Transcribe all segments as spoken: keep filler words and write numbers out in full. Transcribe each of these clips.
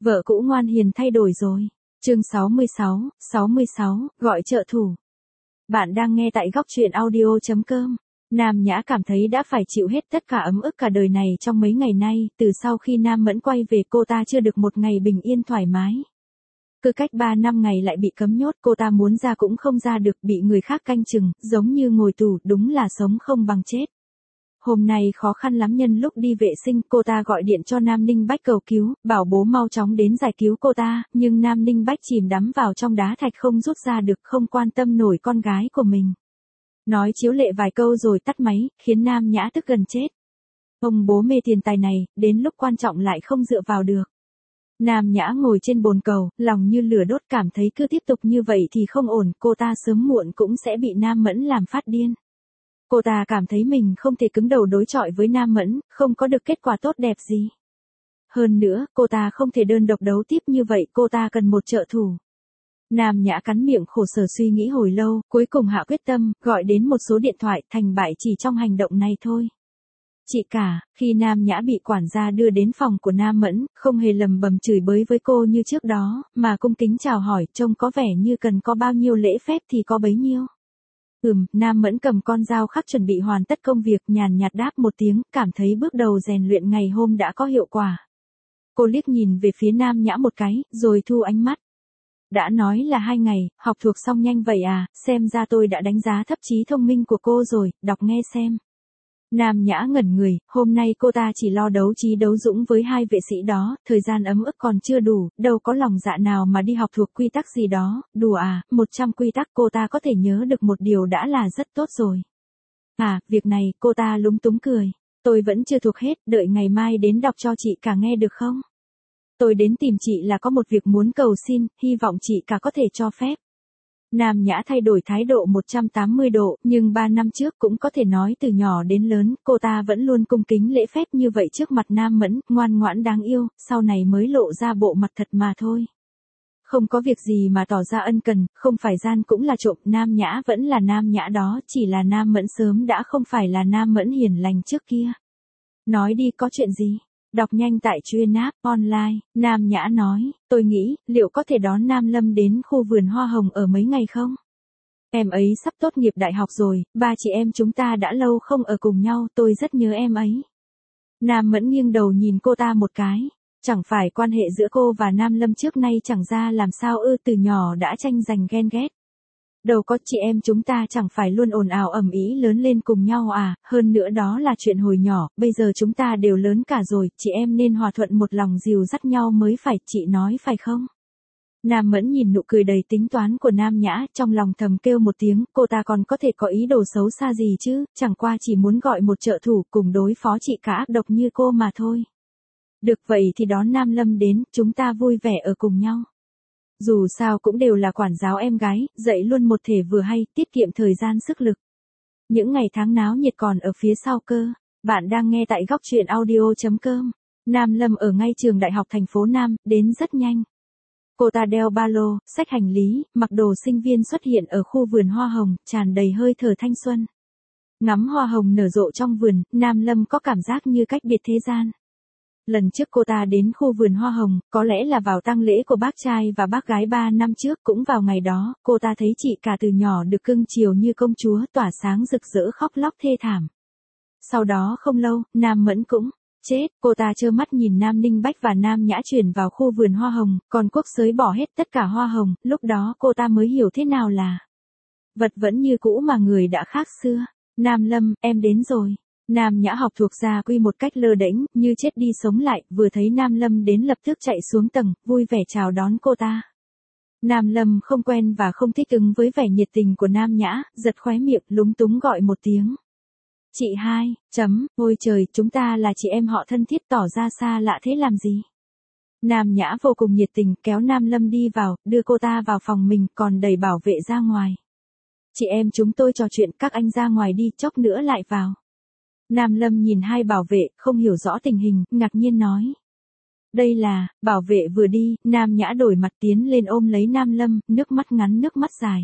Vợ cũ ngoan hiền thay đổi rồi. Chương sáu mươi sáu, sáu mươi sáu, gọi trợ thủ. Bạn đang nghe tại góc truyện audio chấm com. Nam Nhã cảm thấy đã phải chịu hết tất cả ấm ức cả đời này trong mấy ngày nay, từ sau khi Nam Mẫn quay về cô ta chưa được một ngày bình yên thoải mái. Cứ cách ba năm ngày lại bị cấm nhốt, cô ta muốn ra cũng không ra được, bị người khác canh chừng, giống như ngồi tù, đúng là sống không bằng chết. Hôm nay khó khăn lắm, nhân lúc đi vệ sinh, cô ta gọi điện cho Nam Ninh Bách cầu cứu, bảo bố mau chóng đến giải cứu cô ta, nhưng Nam Ninh Bách chìm đắm vào trong đá thạch không rút ra được, không quan tâm nổi con gái của mình. Nói chiếu lệ vài câu rồi tắt máy, khiến Nam Nhã tức gần chết. Ông bố mê tiền tài này, đến lúc quan trọng lại không dựa vào được. Nam Nhã ngồi trên bồn cầu, lòng như lửa đốt, cảm thấy cứ tiếp tục như vậy thì không ổn, cô ta sớm muộn cũng sẽ bị Nam Mẫn làm phát điên. Cô ta cảm thấy mình không thể cứng đầu đối chọi với Nam Mẫn, không có được kết quả tốt đẹp gì. Hơn nữa, cô ta không thể đơn độc đấu tiếp như vậy, cô ta cần một trợ thủ. Nam Nhã cắn miệng khổ sở suy nghĩ hồi lâu, cuối cùng hạ quyết tâm, gọi đến một số điện thoại, thành bại chỉ trong hành động này thôi. Chị cả, khi Nam Nhã bị quản gia đưa đến phòng của Nam Mẫn, không hề lầm bầm chửi bới với cô như trước đó, mà cung kính chào hỏi, trông có vẻ như cần có bao nhiêu lễ phép thì có bấy nhiêu. Ừm, Nam Mẫn cầm con dao khắc chuẩn bị hoàn tất công việc, nhàn nhạt đáp một tiếng, cảm thấy bước đầu rèn luyện ngày hôm đã có hiệu quả. Cô liếc nhìn về phía Nam Nhã một cái, rồi thu ánh mắt. Đã nói là hai ngày, học thuộc xong nhanh vậy à, xem ra tôi đã đánh giá thấp trí thông minh của cô rồi, đọc nghe xem. Nam Nhã ngẩn người, hôm nay cô ta chỉ lo đấu trí đấu dũng với hai vệ sĩ đó, thời gian ấm ức còn chưa đủ, đâu có lòng dạ nào mà đi học thuộc quy tắc gì đó, đùa à, một trăm quy tắc cô ta có thể nhớ được một điều đã là rất tốt rồi. À, việc này, cô ta lúng túng cười, tôi vẫn chưa thuộc hết, đợi ngày mai đến đọc cho chị cả nghe được không? Tôi đến tìm chị là có một việc muốn cầu xin, hy vọng chị cả có thể cho phép. Nam Nhã thay đổi thái độ một trăm tám mươi độ, nhưng ba năm trước cũng có thể nói từ nhỏ đến lớn, cô ta vẫn luôn cung kính lễ phép như vậy trước mặt Nam Mẫn, ngoan ngoãn đáng yêu, sau này mới lộ ra bộ mặt thật mà thôi. Không có việc gì mà tỏ ra ân cần, không phải gian cũng là trộm, Nam Nhã vẫn là Nam Nhã đó, chỉ là Nam Mẫn sớm đã không phải là Nam Mẫn hiền lành trước kia. Nói đi, có chuyện gì? Đọc nhanh tại chuyên app online, Nam Nhã nói, tôi nghĩ, liệu có thể đón Nam Lâm đến khu vườn hoa hồng ở mấy ngày không? Em ấy sắp tốt nghiệp đại học rồi, ba chị em chúng ta đã lâu không ở cùng nhau, tôi rất nhớ em ấy. Nam Mẫn nghiêng đầu nhìn cô ta một cái, chẳng phải quan hệ giữa cô và Nam Lâm trước nay chẳng ra làm sao ư, từ nhỏ đã tranh giành ghen ghét. Đâu có, chị em chúng ta chẳng phải luôn ồn ào ầm ĩ lớn lên cùng nhau à, hơn nữa đó là chuyện hồi nhỏ, bây giờ chúng ta đều lớn cả rồi, chị em nên hòa thuận một lòng dìu dắt nhau mới phải, chị nói phải không? Nam Mẫn nhìn nụ cười đầy tính toán của Nam Nhã, trong lòng thầm kêu một tiếng, cô ta còn có thể có ý đồ xấu xa gì chứ, chẳng qua chỉ muốn gọi một trợ thủ cùng đối phó chị cả ác độc như cô mà thôi. Được vậy thì đón Nam Lâm đến, chúng ta vui vẻ ở cùng nhau. Dù sao cũng đều là quản giáo em gái, dạy luôn một thể vừa hay, tiết kiệm thời gian sức lực. Những ngày tháng náo nhiệt còn ở phía sau cơ. Bạn đang nghe tại góc truyện audio chấm com. Nam Lâm ở ngay trường đại học thành phố Nam, đến rất nhanh. Cô ta đeo ba lô, xách hành lý, mặc đồ sinh viên xuất hiện ở khu vườn hoa hồng, tràn đầy hơi thở thanh xuân. Ngắm hoa hồng nở rộ trong vườn, Nam Lâm có cảm giác như cách biệt thế gian. Lần trước cô ta đến khu vườn hoa hồng, có lẽ là vào tang lễ của bác trai và bác gái ba năm trước, cũng vào ngày đó, cô ta thấy chị cả từ nhỏ được cưng chiều như công chúa, tỏa sáng rực rỡ khóc lóc thê thảm. Sau đó không lâu, Nam Mẫn cũng chết, cô ta trơ mắt nhìn Nam Ninh Bách và Nam Nhã chuyển vào khu vườn hoa hồng, còn Quốc Sới bỏ hết tất cả hoa hồng, lúc đó cô ta mới hiểu thế nào là vật vẫn như cũ mà người đã khác xưa. Nam Lâm, em đến rồi. Nam Nhã học thuộc gia quy một cách lơ đễnh, như chết đi sống lại, vừa thấy Nam Lâm đến lập tức chạy xuống tầng, vui vẻ chào đón cô ta. Nam Lâm không quen và không thích ứng với vẻ nhiệt tình của Nam Nhã, giật khóe miệng, lúng túng gọi một tiếng. Chị hai, chấm, ôi trời, chúng ta là chị em họ thân thiết, tỏ ra xa lạ thế làm gì? Nam Nhã vô cùng nhiệt tình, kéo Nam Lâm đi vào, đưa cô ta vào phòng mình, còn đẩy bảo vệ ra ngoài. Chị em chúng tôi trò chuyện, các anh ra ngoài đi, chốc nữa lại vào. Nam Lâm nhìn hai bảo vệ, không hiểu rõ tình hình, ngạc nhiên nói. Đây là, bảo vệ vừa đi, Nam Nhã đổi mặt tiến lên ôm lấy Nam Lâm, nước mắt ngắn nước mắt dài.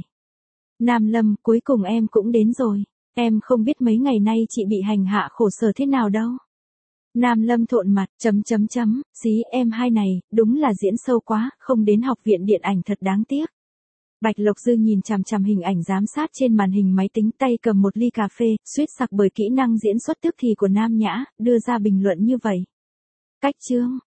Nam Lâm, cuối cùng em cũng đến rồi. Em không biết mấy ngày nay chị bị hành hạ khổ sở thế nào đâu. Nam Lâm thộn mặt, chấm chấm chấm, xí em hai này, đúng là diễn sâu quá, không đến học viện điện ảnh thật đáng tiếc. Bạch Lộc Dư nhìn chằm chằm hình ảnh giám sát trên màn hình máy tính, tay cầm một ly cà phê, suýt sặc bởi kỹ năng diễn xuất tức thì của Nam Nhã, đưa ra bình luận như vậy. Cách chương